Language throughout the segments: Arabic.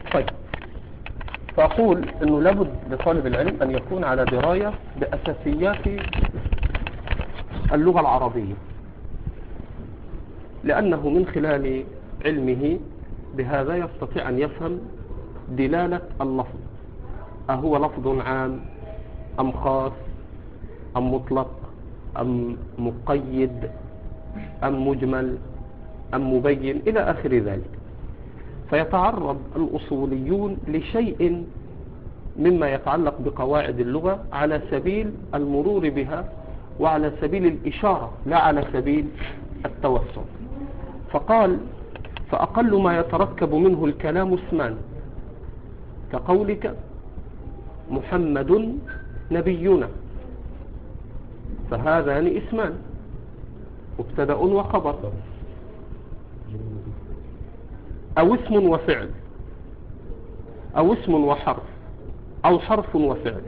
طيب، فأقول أنه لابد لطالب العلم أن يكون على دراية بأساسيات اللغة العربية، لأنه من خلال علمه بهذا يستطيع أن يفهم دلالة اللفظ، أهو لفظ عام أم خاص أم مطلق أم مقيد أم مجمل أم مبين إلى آخر ذلك. فيتعرض الأصوليون لشيء مما يتعلق بقواعد اللغة على سبيل المرور بها وعلى سبيل الإشارة لا على سبيل التوسع. فقال: فأقل ما يتركب منه الكلام اسمان، كقولك محمد نبينا، فهذان اسمان، مبتدأ وخبر، أو اسم وفعل، أو اسم وحرف، أو حرف وفعل.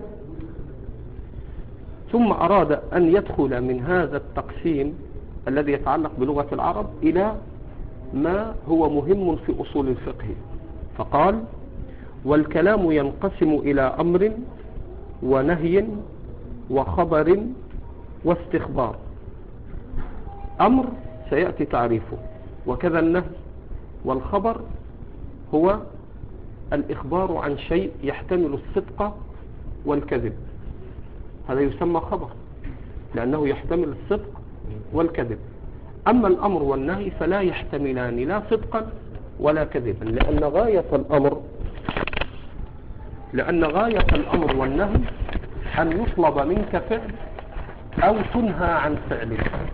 ثم أراد أن يدخل من هذا التقسيم الذي يتعلق بلغة العرب إلى ما هو مهم في أصول الفقه، فقال: والكلام ينقسم إلى أمر ونهي وخبر واستخبار. أمر سيأتي تعريفه، وكذا النهي، والخبر هو الإخبار عن شيء يحتمل الصدق والكذب، هذا يسمى خبر لأنه يحتمل الصدق والكذب. أما الأمر والنهي فلا يحتملان لا صدقا ولا كذبا، لأن غاية الأمر والنهي أن يطلب منك فعل أو تنهى عن فعل.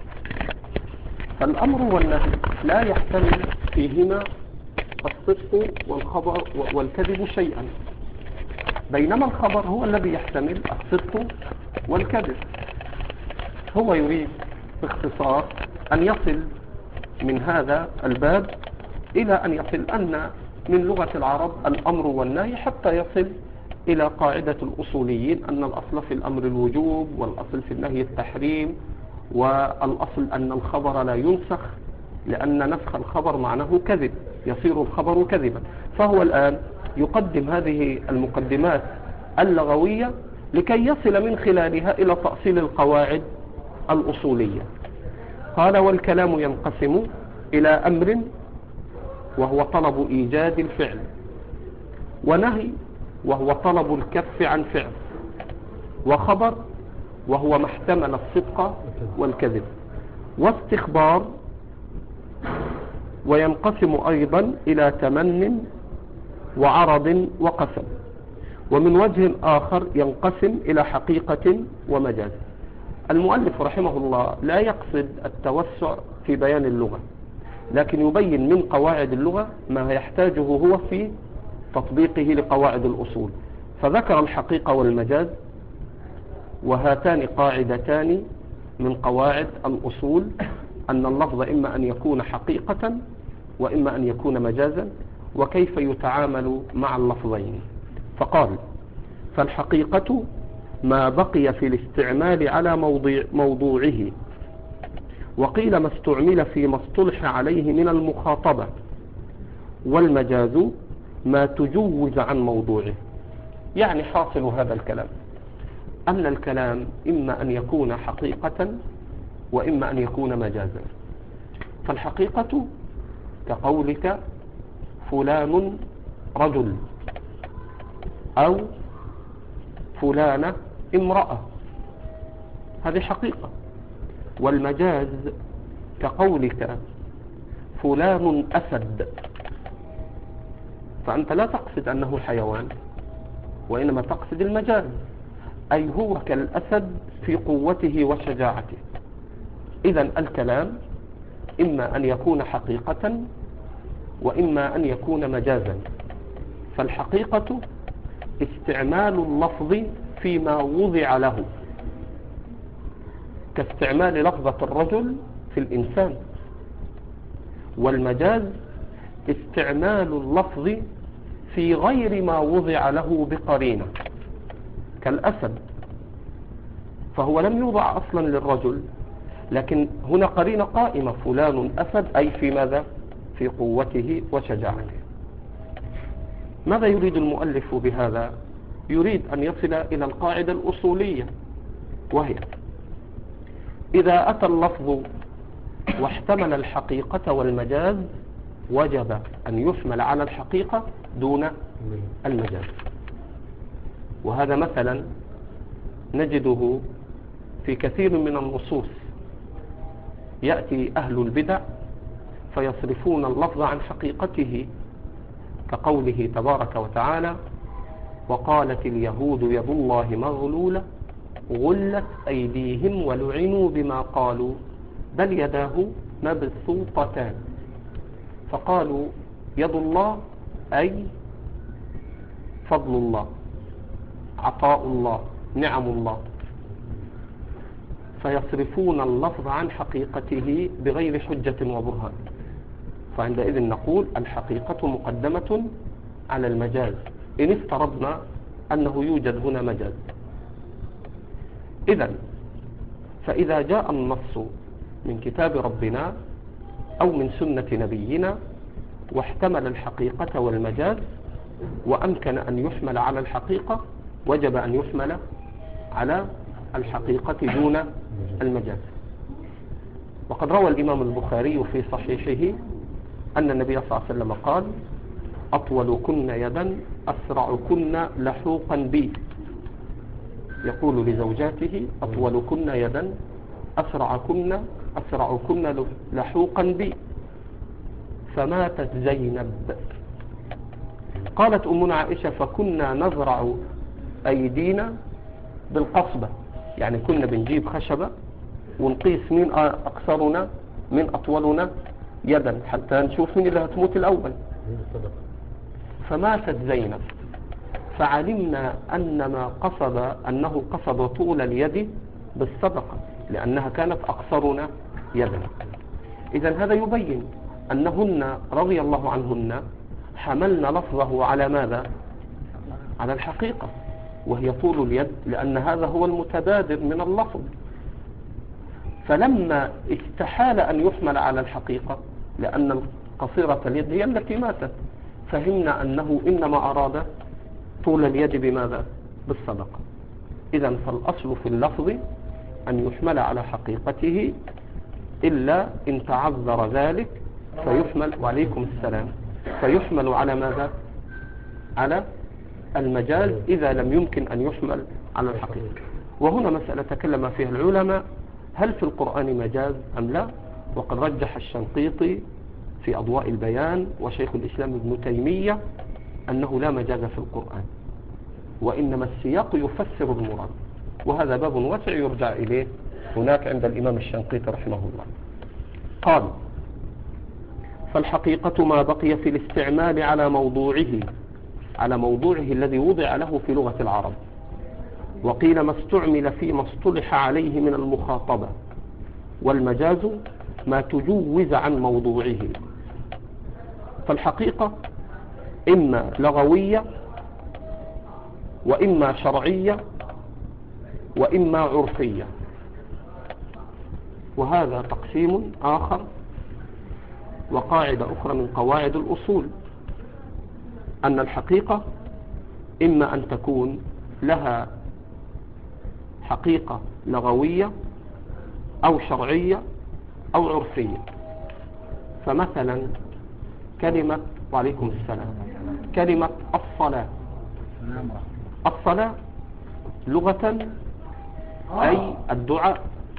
فالأمر والنهي لا يحتمل فيهما الصدق والخبر والكذب شيئا، بينما الخبر هو الذي يحتمل الصدق والكذب. هو يريد باختصار أن يصل من هذا الباب إلى أن يصل أن من لغة العرب الأمر والنهي، حتى يصل إلى قاعدة الأصوليين أن الأصل في الأمر الوجوب، والأصل في النهي التحريم، والأصل أن الخبر لا ينسخ، لأن نسخ الخبر معناه كذب، يصير الخبر كذبا. فهو الآن يقدم هذه المقدمات اللغوية لكي يصل من خلالها إلى تأصيل القواعد الأصولية. قال: والكلام ينقسم إلى أمر وهو طلب إيجاد الفعل، ونهي وهو طلب الكف عن فعل، وخبر وهو ما احتمل الصدق والكذب، واستخبار. وينقسم أيضا إلى تمن وعرض وقسم. ومن وجه آخر ينقسم إلى حقيقة ومجاز. المؤلف رحمه الله لا يقصد التوسع في بيان اللغة، لكن يبين من قواعد اللغة ما يحتاجه هو في تطبيقه لقواعد الأصول. فذكر الحقيقة والمجاز، وهاتان قاعدتان من قواعد الأصول، أن اللفظ إما أن يكون حقيقة وإما أن يكون مجازا، وكيف يتعامل مع اللفظين. فقال: فالحقيقة ما بقي في الاستعمال على موضوعه، وقيل ما استعمل فيما اصطلح عليه من المخاطبة، والمجاز ما تجوز عن موضوعه. يعني حاصل هذا الكلام أن الكلام إما أن يكون حقيقة وإما أن يكون مجازا. فالحقيقة كقولك فلان رجل، أو فلانة امرأة، هذه حقيقة. والمجاز كقولك فلان أسد، فأنت لا تقصد أنه حيوان، وإنما تقصد المجاز، أي هو كالأسد في قوته وشجاعته. إذن الكلام إما أن يكون حقيقة وإما أن يكون مجازا. فالحقيقة استعمال اللفظ فيما وضع له، كاستعمال لفظة الرجل في الإنسان. والمجاز استعمال اللفظ في غير ما وضع له بقرينة، كالأسد، فهو لم يوضع أصلا للرجل، لكن هنا قرينة قائمة، فلان أسد، أي في ماذا؟ في قوته وشجاعته. ماذا يريد المؤلف بهذا؟ يريد أن يصل إلى القاعدة الأصولية، وهي إذا أتى اللفظ واحتمل الحقيقة والمجاز وجب أن يحمل على الحقيقة دون المجاز. وهذا مثلا نجده في كثير من النصوص. يأتي أهل البدع فيصرفون اللفظ عن حقيقته، كقوله تبارك وتعالى: وقالت اليهود يد الله مغلولة غلت أيديهم ولعنوا بما قالوا بل يداه مبسوطتان. فقالوا يد الله أي فضل الله، عطاء الله، نعم الله، فيصرفون اللفظ عن حقيقته بغير حجة وبرهان. فعندئذ نقول الحقيقة مقدمة على المجاز إن افترضنا أنه يوجد هنا مجاز. إذن فإذا جاء النص من كتاب ربنا أو من سنة نبينا واحتمل الحقيقة والمجاز وأمكن أن يحمل على الحقيقة، وجب أن يحمل على الحقيقة دون المجاز. وقد روى الإمام البخاري في صحيحه أن النبي صلى الله عليه وسلم قال: أطولكن يدا أسرعكن لحوقا بي. يقول لزوجاته: أطولكن يدا أسرعكن لحوقا بي. فماتت زينب. قالت أمنا عائشة: فكنا نزرع أيدينا بالقصبة، يعني كنا بنجيب خشبة ونقيس مين أقصرنا من أطولنا يدا حتى نشوف مين اللي هتموت الأول. فماتت زينب، فعلمنا أنه قصد طول اليد بالصدقة لأنها كانت أقصرنا يدا. إذن هذا يبين أنهن رضي الله عنهن حملنا لفظه على ماذا؟ على الحقيقة، وهي طول اليد، لأن هذا هو المتبادر من اللفظ. فلما استحال أن يحمل على الحقيقة لأن قصيرة اليد هي التي ماتت، فهمنا أنه إنما أراد طول اليد بماذا؟ بالصدقة. إذن فالأصل في اللفظ أن يحمل على حقيقته إلا إن تعذر ذلك فيحمل، وعليكم السلام، فيحمل على ماذا؟ على المجاز إذا لم يمكن أن يحمل على الحقيقة. وهنا مسألة تكلم فيها العلماء: هل في القرآن مجاز أم لا؟ وقد رجح الشنقيطي في أضواء البيان وشيخ الإسلام ابن تيمية أنه لا مجاز في القرآن، وإنما السياق يفسر المراد، وهذا باب واسع يرجع إليه هناك عند الإمام الشنقيطي رحمه الله. قال: فالحقيقة ما بقي في الاستعمال على موضوعه الذي وضع له في لغة العرب. وقيل ما استعمل فيما اصطلح عليه من المخاطبة، والمجاز ما تجوز عن موضوعه. فالحقيقة إما لغوية وإما شرعية وإما عرفية. وهذا تقسيم آخر وقاعدة أخرى من قواعد الأصول، أن الحقيقة إما أن تكون لها حقيقة لغوية أو شرعية أو عرفية. فمثلا كلمة، وعليكم السلام، كلمة الصلاة لغة أي الدعاء،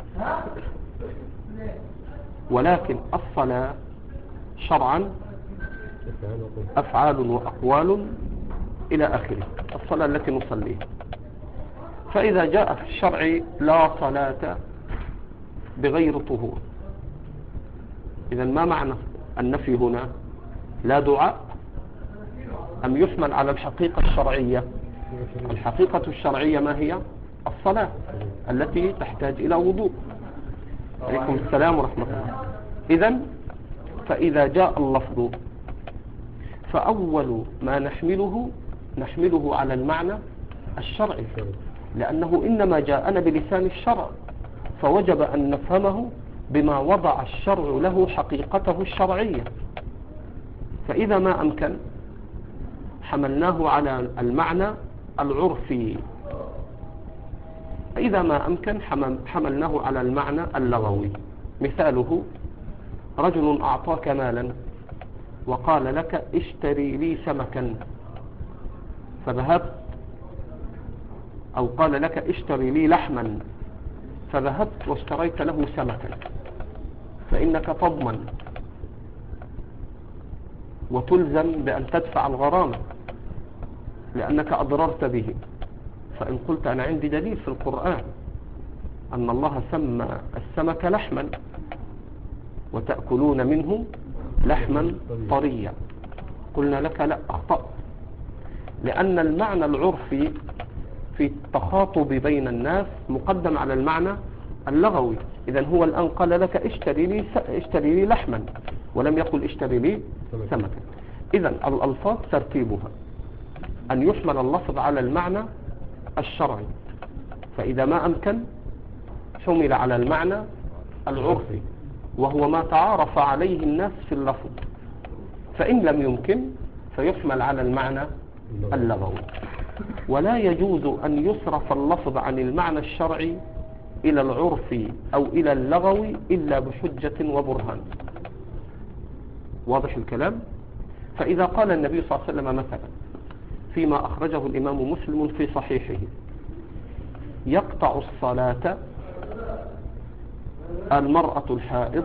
ولكن الصلاة شرعا أفعال وأقوال إلى آخره، الصلاة التي نصليها. فإذا جاء في الشرع لا صلاة بغير طهور، إذن ما معنى النفي هنا؟ لا دعاء أم يحمل على الحقيقة الشرعية؟ الحقيقة الشرعية ما هي؟ الصلاة التي تحتاج إلى وضوء. عليكم السلام ورحمة الله. إذن فإذا جاء اللفظ فأول ما نحمله على المعنى الشرعي، لأنه إنما جاءنا بلسان الشرع، فوجب أن نفهمه بما وضع الشرع له حقيقته الشرعية. فإذا ما أمكن حملناه على المعنى العرفي، فإذا ما أمكن حملناه على المعنى اللغوي. مثاله: رجل أعطاك مالا وقال لك اشتري لي سمكا، فذهبت، أو قال لك اشتري لي لحما، فذهبت واشتريت له سمكا، فإنك تضمن وتلزم بأن تدفع الغرامة لأنك أضررت به. فإن قلت أنا عندي دليل في القرآن أن الله سمى السمك لحما وتأكلون منه لحما طريا، قلنا لك لا، أخطأت، لأن المعنى العرفي في التخاطب بين الناس مقدم على المعنى اللغوي. إذن هو الآن قال لك اشتري لي لحما، ولم يقل اشتري لي سمكا. إذن الألفاظ ترتيبها أن يحمل اللفظ على المعنى الشرعي، فإذا ما أمكن حمل على المعنى العرفي وهو ما تعارف عليه الناس في اللفظ، فإن لم يمكن فيحمل على المعنى اللغوي. ولا يجوز أن يصرف اللفظ عن المعنى الشرعي إلى العرفي أو إلى اللغوي إلا بحجة وبرهان. واضح الكلام؟ فإذا قال النبي صلى الله عليه وسلم مثلا فيما أخرجه الإمام مسلم في صحيحه: يقطع الصلاة المرأة الحائض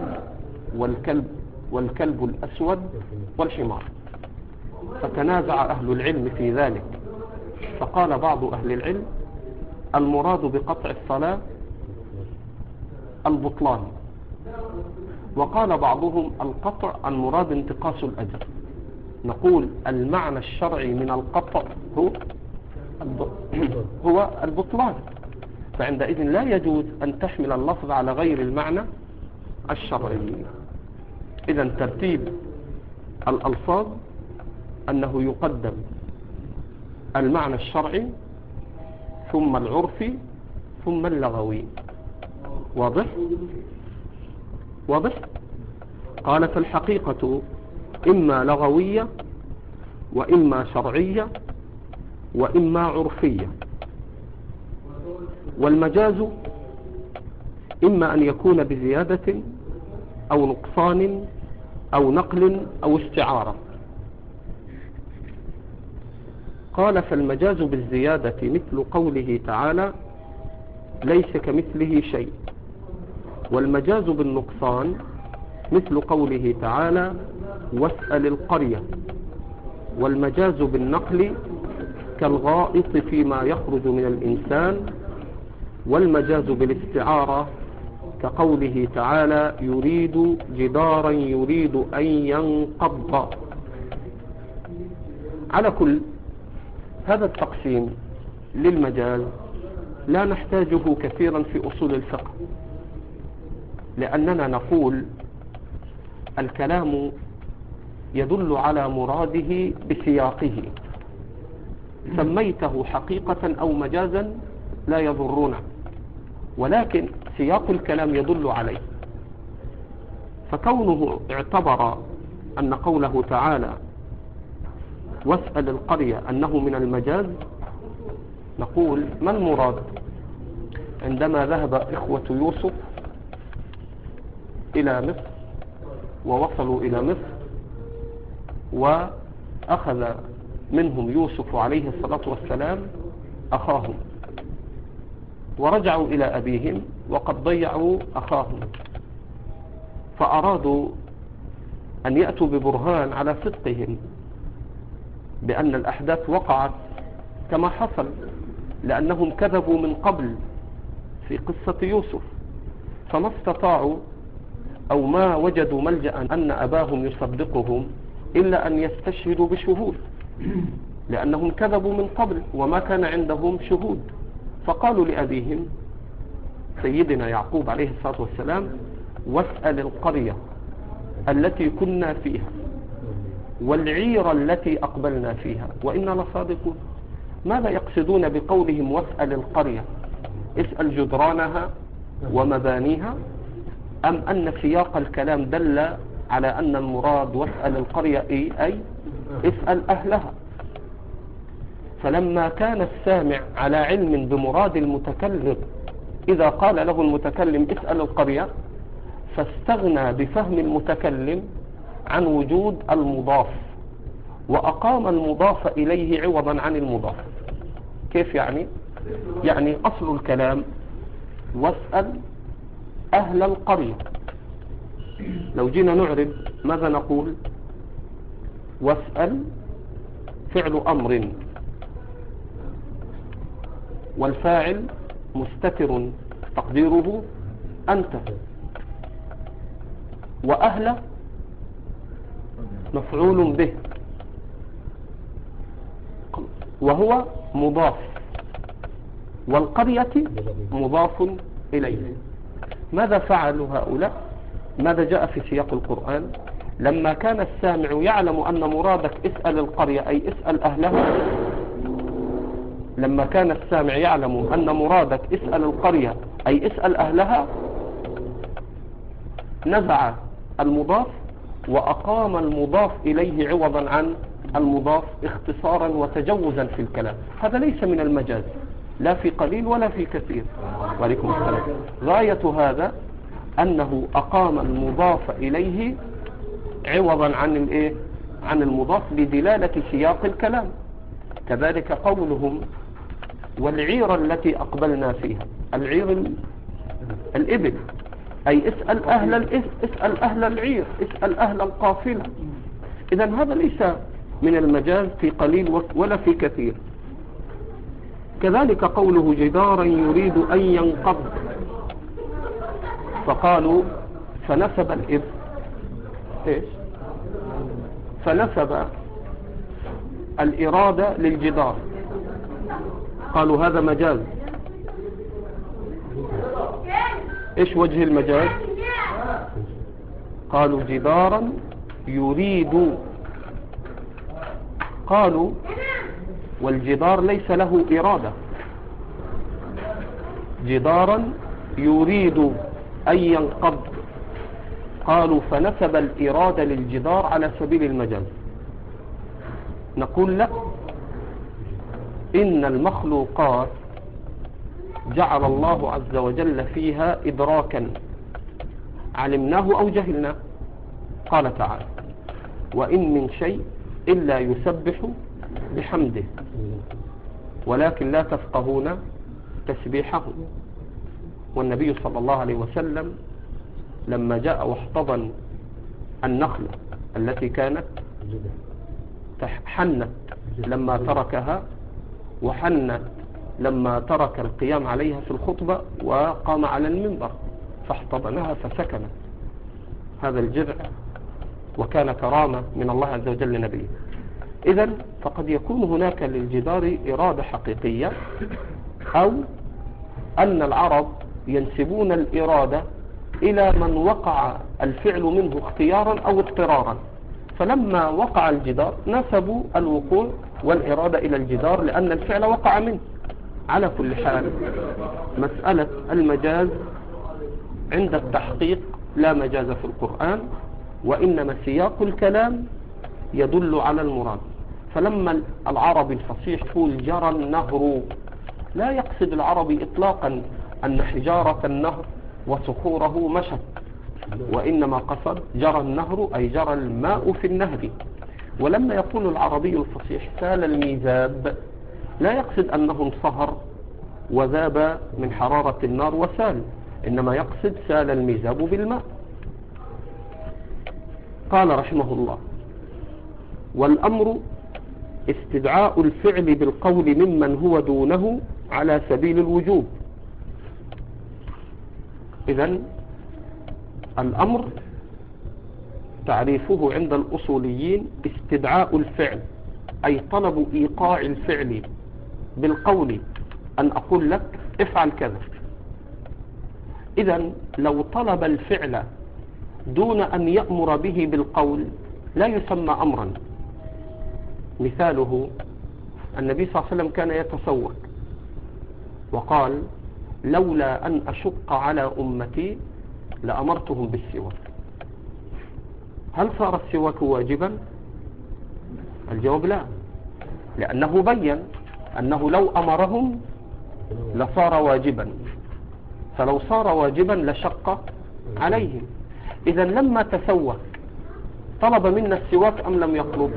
والكلب الأسود والحمار، فتنازع أهل العلم في ذلك، فقال بعض أهل العلم المراد بقطع الصلاة البطلان، وقال بعضهم القطع المراد انتقاص الأجر. نقول المعنى الشرعي من القطع هو البطلان، فعندئذ لا يجوز أن تحمل اللفظ على غير المعنى الشرعي. إذن ترتيب الألفاظ أنه يقدم المعنى الشرعي ثم العرفي ثم اللغوي. واضح؟ واضح؟ قال: فالحقيقة إما لغوية وإما شرعية وإما عرفية، والمجاز إما أن يكون بزيادة أو نقصان أو نقل أو استعارة. قال: فالمجاز بالزيادة مثل قوله تعالى ليس كمثله شيء، والمجاز بالنقصان مثل قوله تعالى واسأل القرية، والمجاز بالنقل كالغائط فيما يخرج من الإنسان، والمجاز بالاستعارة كقوله تعالى يريد جدارا يريد أن ينقض. على كل هذا التقسيم للمجاز لا نحتاجه كثيرا في أصول الفقه، لأننا نقول الكلام يدل على مراده بسياقه، سميته حقيقة أو مجازا لا يضرنا، ولكن سياق الكلام يدل عليه. فكونه اعتبر أن قوله تعالى واسأل القرية أنه من المجاز، نقول ما المراد؟ عندما ذهب إخوة يوسف إلى مصر ووصلوا إلى مصر وأخذ منهم يوسف عليه الصلاة والسلام أخاهم، ورجعوا إلى أبيهم وقد ضيعوا أخاهم، فأرادوا أن يأتوا ببرهان على صدقهم بأن الأحداث وقعت كما حصل، لأنهم كذبوا من قبل في قصة يوسف، فما استطاعوا أو ما وجدوا ملجأ أن أباهم يصدقهم إلا أن يستشهدوا بشهود، لأنهم كذبوا من قبل وما كان عندهم شهود. فقالوا لأبيهم سيدنا يعقوب عليه الصلاة والسلام واسأل القرية التي كنا فيها والعير التي أقبلنا فيها وإنا لصادقون. ماذا يقصدون بقولهم واسأل القرية؟ اسأل جدرانها ومبانيها، أم أن سياق الكلام دل على أن المراد واسأل القرية أي اسأل أهلها؟ فلما كان السامع على علم بمراد المتكلم إذا قال له المتكلم اسأل القرية، فاستغنى بفهم المتكلم عن وجود المضاف، وأقام المضاف إليه عوضا عن المضاف. كيف يعني؟ يعني أصل الكلام واسأل أهل القرية. لو جينا نعرب ماذا نقول؟ واسأل فعل أمر، والفاعل مستتر تقديره أنت، وأهل مفعول به وهو مضاف، والقرية مضاف إليه. ماذا فعلوا هؤلاء؟ ماذا جاء في سياق القرآن؟ لما كان السامع يعلم أن مرادك اسأل القرية أي اسأل أهلها، لما كان السامع يعلم أن مرادك اسأل القرية أي اسأل أهلها، نزع المضاف وأقام المضاف إليه عوضا عن المضاف اختصارا وتجوزا في الكلام. هذا ليس من المجاز لا في قليل ولا في كثير. وعليكم السلام. غاية هذا أنه أقام المضاف إليه عوضا عن المضاف لدلالة سياق الكلام. كذلك قولهم والعير التي أقبلنا فيها، العير الإبل، أي اسأل أهل العير، اسأل أهل القافلة. إذن هذا ليس من المجاز في قليل ولا في كثير. كذلك قوله جدارا يريد أن ينقض، فقالوا فنسب الإبل فنسب الإرادة للجدار، قالوا هذا مجاز. إيش وجه المجاز؟ قالوا جدارا يريد، قالوا والجدار ليس له إرادة، جدارا يريد أن ينقض، قالوا فنسب الإرادة للجدار على سبيل المجاز. نقول لا، إن المخلوقات جعل الله عز وجل فيها إدراكا علمناه أو جهلناه. قال تعالى وإن من شيء إلا يسبح بحمده ولكن لا تفقهون تسبيحه. والنبي صلى الله عليه وسلم لما جاء واحتضن النخلة التي كانت حنت لما تركها، وحنت لما ترك القيام عليها في الخطبة وقام على المنبر، فاحتضنها فسكنت. هذا الجذع وكان كرامة من الله عز وجل لنبيه. إذن فقد يكون هناك للجدار إرادة حقيقية، أو أن العرب ينسبون الإرادة إلى من وقع الفعل منه اختيارا أو اضطرارا، فلما وقع الجدار نسبوا الوقوع والإرادة إلى الجدار لأن الفعل وقع منه. على كل حال مسألة المجاز عند التحقيق لا مجاز في القرآن، وإنما سياق الكلام يدل على المراد. فلما العربي الفصيح يقول جرى النهر، لا يقصد العربي إطلاقا أن حجارة النهر وصخوره مشت، وإنما قصد جرى النهر أي جرى الماء في النهر. ولما يقول العربي الفصيح سال الميزاب، لا يقصد أنه انصهر وذاب من حرارة النار وسال، إنما يقصد سال الميزاب بالماء. قال رحمه الله والأمر استدعاء الفعل بالقول ممن هو دونه على سبيل الوجوب. إذن الأمر تعريفه عند الأصوليين استدعاء الفعل، أي طلب إيقاع الفعل بالقول، أن أقول لك افعل كذا. إذن لو طلب الفعل دون أن يأمر به بالقول لا يسمى أمرا. مثاله النبي صلى الله عليه وسلم كان يتسوق وقال لولا أن أشق على أمتي لأمرتهم بالسواك. هل صار السواك واجبا؟ الجواب لا، لأنه بين أنه لو أمرهم لصار واجبا، فلو صار واجبا لشق عليهم. إذا لما تسوك طلب منا السواك أم لم يطلب؟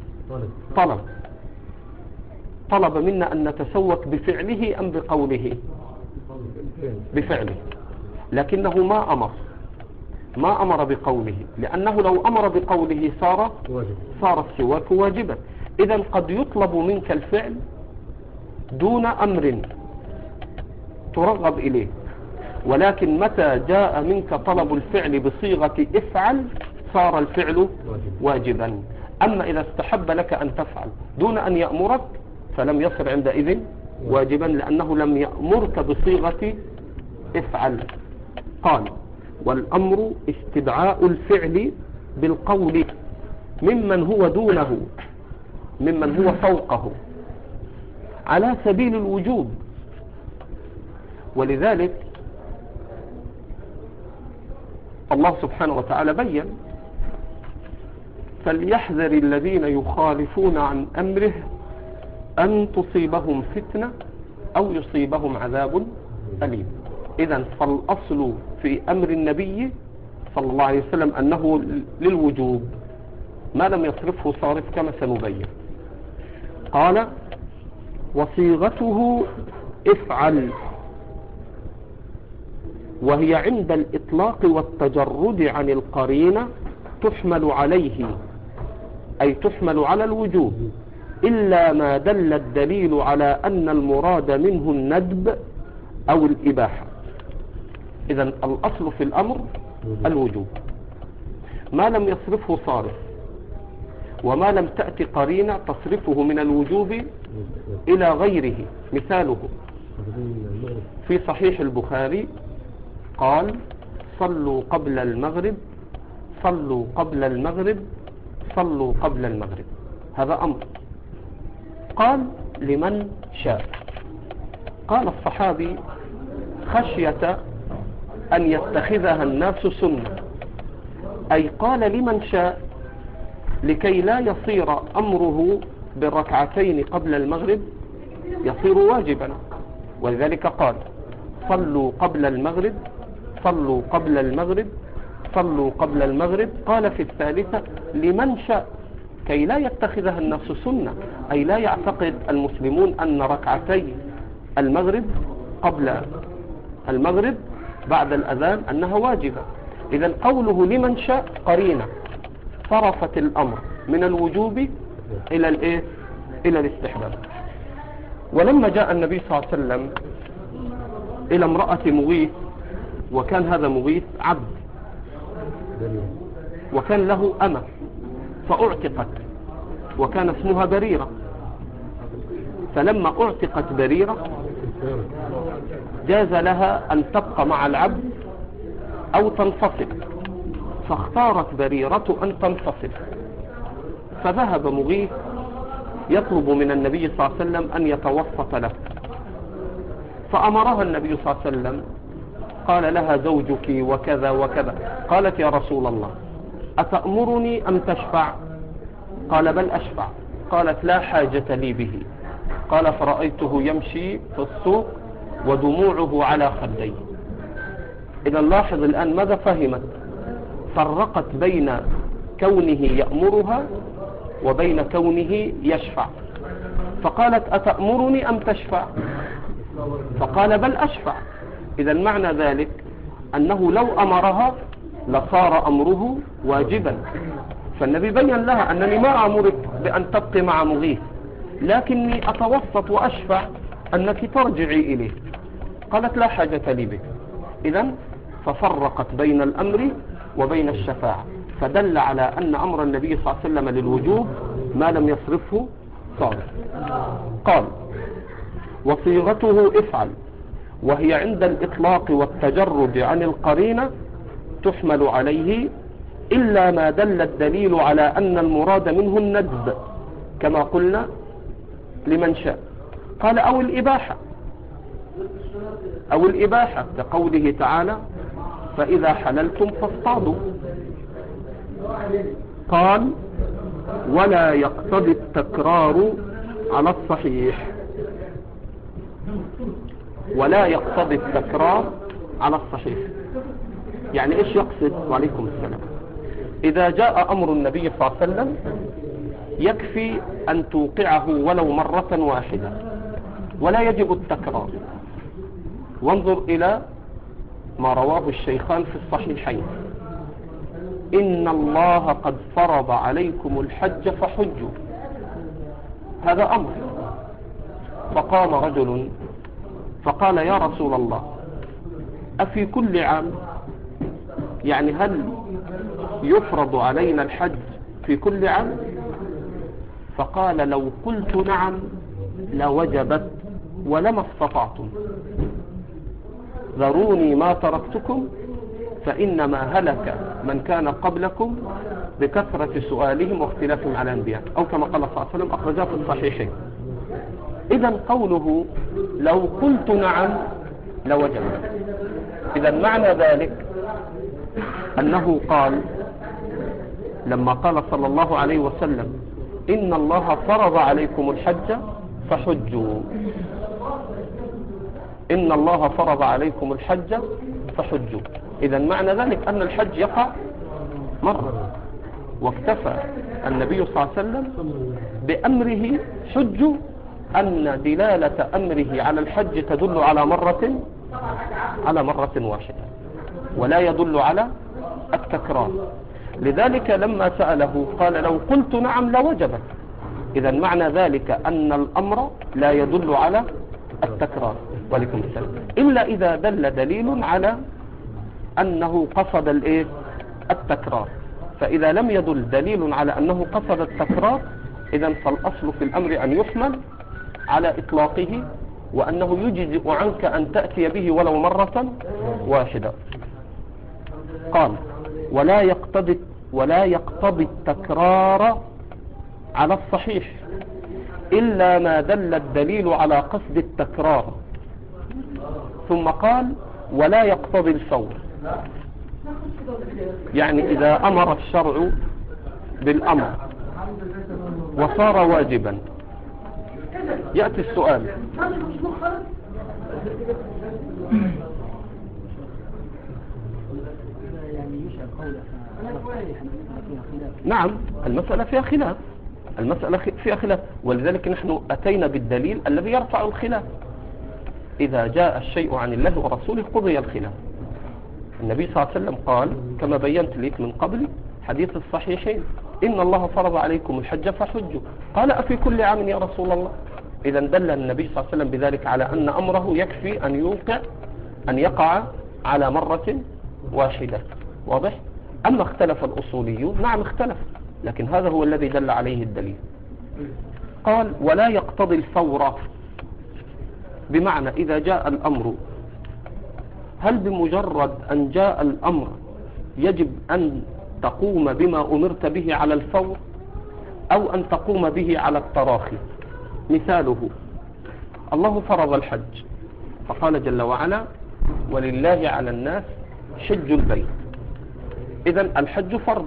طلب منا أن نتسوك بفعله أم بقوله؟ بفعله، لكنه ما أمر بقوله، لأنه لو أمر بقوله صار السواك واجبا. إذا قد يطلب منك الفعل دون أمر ترغب إليه، ولكن متى جاء منك طلب الفعل بصيغة افعل صار الفعل واجبا. أما إذا استحب لك أن تفعل دون أن يأمرك فلم يصر عندئذ واجبا، لأنه لم يأمرك بصيغة افعل. قال: والأمر استدعاء الفعل بالقول ممن هو دونه، ممن هو فوقه، على سبيل الوجوب. ولذلك الله سبحانه وتعالى بين: فليحذر الذين يخالفون عن أمره أن تصيبهم فتنة أو يصيبهم عذاب أليم. إذن فالأصل في أمر النبي صلى الله عليه وسلم أنه للوجوب ما لم يصرفه صارف كما سنبين. قال: وصيغته افعل، وهي عند الإطلاق والتجرد عن القرينة تحمل عليه، أي تحمل على الوجوب، إلا ما دل الدليل على أن المراد منه الندب أو الإباحة. إذن الأصل في الأمر الوجوب ما لم يصرفه صارف، وما لم تأتي قرينة تصرفه من الوجوب إلى غيره. مثاله في صحيح البخاري قال: صلوا قبل المغرب، صلوا قبل المغرب، صلوا قبل المغرب. هذا أمر. قال: لمن شاء. قال الصحابي: خشية أن يتخذها الناس سنة، أي قال لمن شاء لكي لا يصير أمره بالركعتين قبل المغرب يصير واجبا. ولذلك قال: صلوا قبل المغرب، صلوا قبل المغرب، صلوا قبل المغرب. قال في الثالثة: لمن شاء، كي لا يتخذها الناس سنة، أي لا يعتقد المسلمون أن ركعتي المغرب قبل المغرب بعد الأذان أنها واجبة. إذن قوله لمن شاء قرينة صرفت الأمر من الوجوب إلى الاستحباب. ولما جاء النبي صلى الله عليه وسلم إلى امرأة مغيث، وكان هذا مغيث عبد، وكان له أمة فأعتقت، وكان اسمها بريرة. فلما أعتقت بريرة جاز لها أن تبقى مع العبد أو تنفصل، فاختارت بريرة أن تنفصل. فذهب مغيث يطلب من النبي صلى الله عليه وسلم أن يتوسط له، فأمرها النبي صلى الله عليه وسلم. قال لها: زوجك وكذا وكذا. قالت: يا رسول الله، أتأمرني أم تشفع؟ قال: بل أشفع. قالت: لا حاجة لي به. قال: فرأيته يمشي في السوق ودموعه على خديه. إذا لاحظ الآن ماذا فهمت؟ فرقت بين كونه يأمرها وبين كونه يشفع. فقالت: أتأمرني أم تشفع؟ فقال: بل أشفع. إذا معنى ذلك أنه لو أمرها لصار أمره واجبا. فالنبي بين لها أنني ما أمرك بأن تبقي مع مغيث، لكني أتوسط وأشفع أنك ترجعي إليه. قالت: لا حاجة لي بك. إذن ففرقت بين الأمر وبين الشفاعة، فدل على أن أمر النبي صلى الله عليه وسلم للوجوب ما لم يصرفه صارف. قال: وصيغته افعل، وهي عند الإطلاق والتجرد عن القرينة تحمل عليه، إلا ما دل الدليل على أن المراد منه الندب، كما قلنا لمن شاء. قال: أو الإباحة كقوله تعالى: فإذا حللتم فاصطادوا. قال: ولا يقتضي التكرار على الصحيح. ولا يقتضي التكرار على الصحيح. يعني ايش يقصد؟ وعليكم السلام. اذا جاء امر النبي صلى الله عليه وسلم يكفي ان توقعه ولو مرة واحدة ولا يجب التكرار. وانظر الى ما رواه الشيخان في الصحيحين: إن الله قد فرض عليكم الحج فحجوا. هذا أمر. فقام رجل فقال: يا رسول الله، أفي كل عام؟ يعني هل يفرض علينا الحج في كل عام؟ فقال: لو قلت نعم لوجبت ولما استطعتم، ذروني ما تركتكم فإنما هلك من كان قبلكم بكثرة سؤالهم واختلافهم على الأنبياء، أو كما قال صلى الله عليه وسلم، أخرجاه في الصحيحين. إذا قوله لو قلت نعم لوجب، إذا معنى ذلك أنه قال لما قال صلى الله عليه وسلم: إن الله فرض عليكم الحج فحجوا. إن الله فرض عليكم الحج فحجوا. إذا معنى ذلك أن الحج يقع مرة، واكتفى النبي صلى الله عليه وسلم بأمره حجوا أن دلالة أمره على الحج تدل على مرة واحدة ولا يدل على التكرار. لذلك لما سأله قال: لو قلت نعم لوجبت. إذا معنى ذلك أن الأمر لا يدل على التكرار، ولكم السلام، إلا إذا دل دليل على أنه قصد التكرار. فإذا لم يدل دليل على أنه قصد التكرار، إذن فالأصل في الأمر أن يحمل على إطلاقه، وأنه يجزئ عنك أن تأتي به ولو مرة واحدة. قال: ولا يقتضي التكرار على الصحيح إلا ما دل الدليل على قصد التكرار. ثم قال: ولا يقتضي الفور. يعني إذا أمر الشرع بالأمر وصار واجبا، يأتي السؤال: نعم، المسألة فيها خلاف، ولذلك نحن أتينا بالدليل الذي يرفع الخلاف. إذا جاء الشيء عن الله ورسوله قضي الخلاف. النبي صلى الله عليه وسلم قال كما بينت لك من قبل حديث الصحيحين: إن الله فرض عليكم الحج فحجوا. قال: أفي كل عام يا رسول الله؟ إذا دل النبي صلى الله عليه وسلم بذلك على أن أمره يكفي أن يقع على مرة واحدة. واضح؟ أما اختلف الأصوليون، نعم اختلف، لكن هذا هو الذي دل عليه الدليل. قال: ولا يقتضي الفور، بمعنى إذا جاء الأمر، هل بمجرد أن جاء الأمر يجب أن تقوم بما أمرت به على الفور، أو أن تقوم به على التراخي؟ مثاله: الله فرض الحج، فقال جل وعلا: ولله على الناس حج البيت. إذن الحج فرض.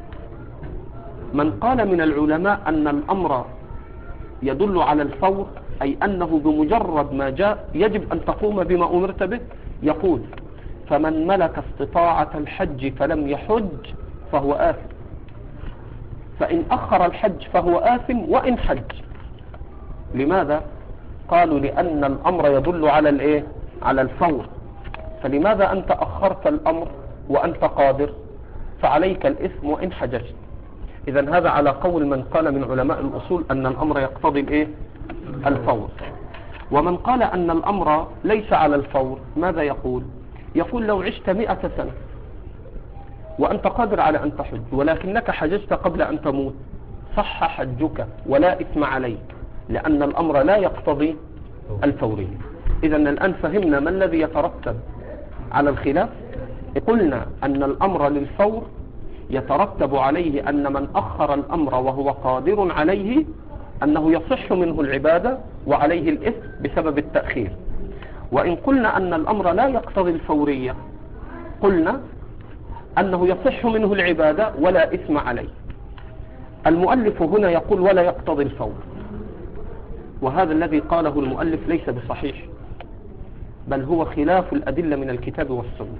من قال من العلماء أن الأمر يدل على الفور، أي أنه بمجرد ما جاء يجب أن تقوم بما أمرت به، يقول: فمن ملك استطاعة الحج فلم يحج فهو آثم، فإن أخر الحج فهو آثم وإن حج. لماذا؟ قالوا: لأن الأمر يدل على الفور، فلماذا أنت أخرت الأمر وأنت قادر؟ فعليك الإثم وإن حججت. إذن هذا على قول من قال من علماء الأصول أن الأمر يقتضي الفور. ومن قال أن الأمر ليس على الفور، ماذا يقول؟ يقول: لو عشت 100 سنة وأنت قادر على أن تحج، ولكنك حججت قبل أن تموت، صح حجك ولا إثم عليك، لأن الأمر لا يقتضي الفورية. إذن الآن فهمنا ما الذي يترتب على الخلاف. قلنا أن الأمر للفور يترتب عليه أن من أخر الأمر وهو قادر عليه أنه يصح منه العبادة وعليه الإثم بسبب التأخير. وإن قلنا أن الأمر لا يقتضي الفورية، قلنا أنه يصح منه العبادة ولا إثم عليه. المؤلف هنا يقول: ولا يقتضي الفور. وهذا الذي قاله المؤلف ليس بصحيح، بل هو خلاف الأدلة من الكتاب والسنة.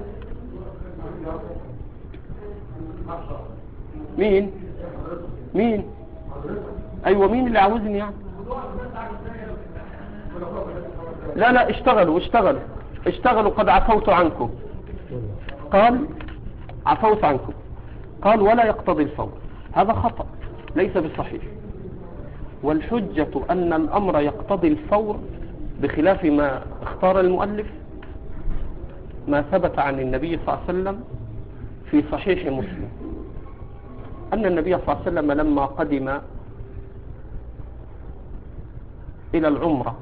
مين أيوة، مين اللي عاوزني يعني؟ لا اشتغلوا قد عفوت عنكم. قال عفوت عنكم، قال ولا يقتضي الفور. هذا خطأ ليس بصحيح. والحجة أن الأمر يقتضي الفور بخلاف ما اختار المؤلف ما ثبت عن النبي صلى الله عليه وسلم في صحيح مسلم، أن النبي صلى الله عليه وسلم لما قدم إلى العمرة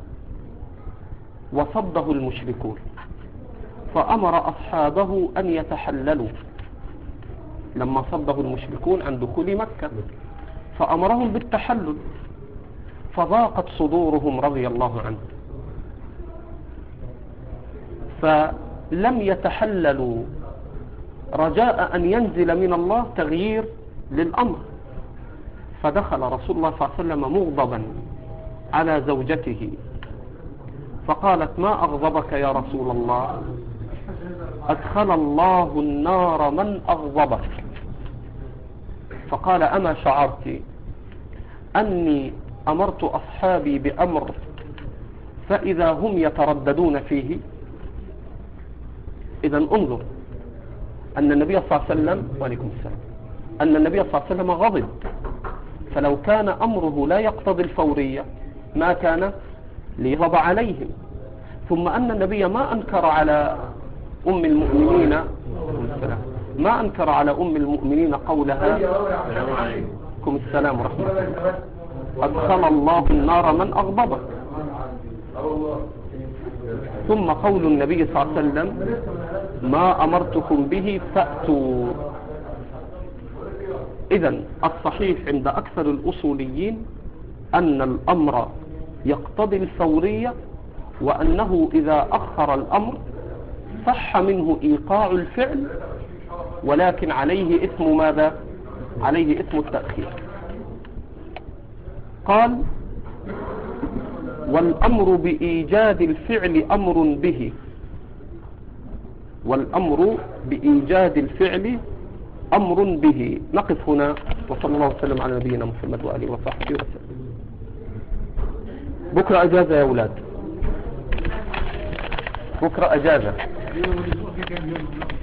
وصده المشركون فأمر أصحابه أن يتحللوا. لما صده المشركون عن دخول مكة فأمرهم بالتحلل، فضاقت صدورهم رضي الله عنهم، فلم يتحللوا رجاء أن ينزل من الله تغيير للأمر. فدخل رسول الله صلى الله عليه وسلم مغضبا على زوجته فقالت ما أغضبك يا رسول الله؟ أدخل الله النار من أغضبك. فقال أما شعرت أني أمرت أصحابي بأمر فإذا هم يترددون فيه؟ إذا انظر أن النبي صلى الله عليه وسلم وعليكم السلام أن النبي صلى الله عليه وسلم غضب، فلو كان أمره لا يقتضي الفورية ما كان ليغضب عليهم. ثم أن النبي ما أنكر على أم المؤمنين قولها عليكم السلام ورحمة الله أدخل الله النار من أغضبك. ثم قول النبي صلى الله عليه وسلم ما أمرتكم به فأتوا. إذن الصحيح عند أكثر الأصوليين أن الأمر يقتضي الفورية، وأنه إذا أخر الأمر صح منه إيقاع الفعل، ولكن عليه إثم ماذا؟ عليه إثم التأخير. قال والأمر بإيجاد الفعل أمر به، والأمر بإيجاد الفعل أمر به. نقف هنا، وصلى الله وسلم على نبينا محمد وآله وصحبه وسلم. بكرة أجازة يا أولاد، بكرة أجازة.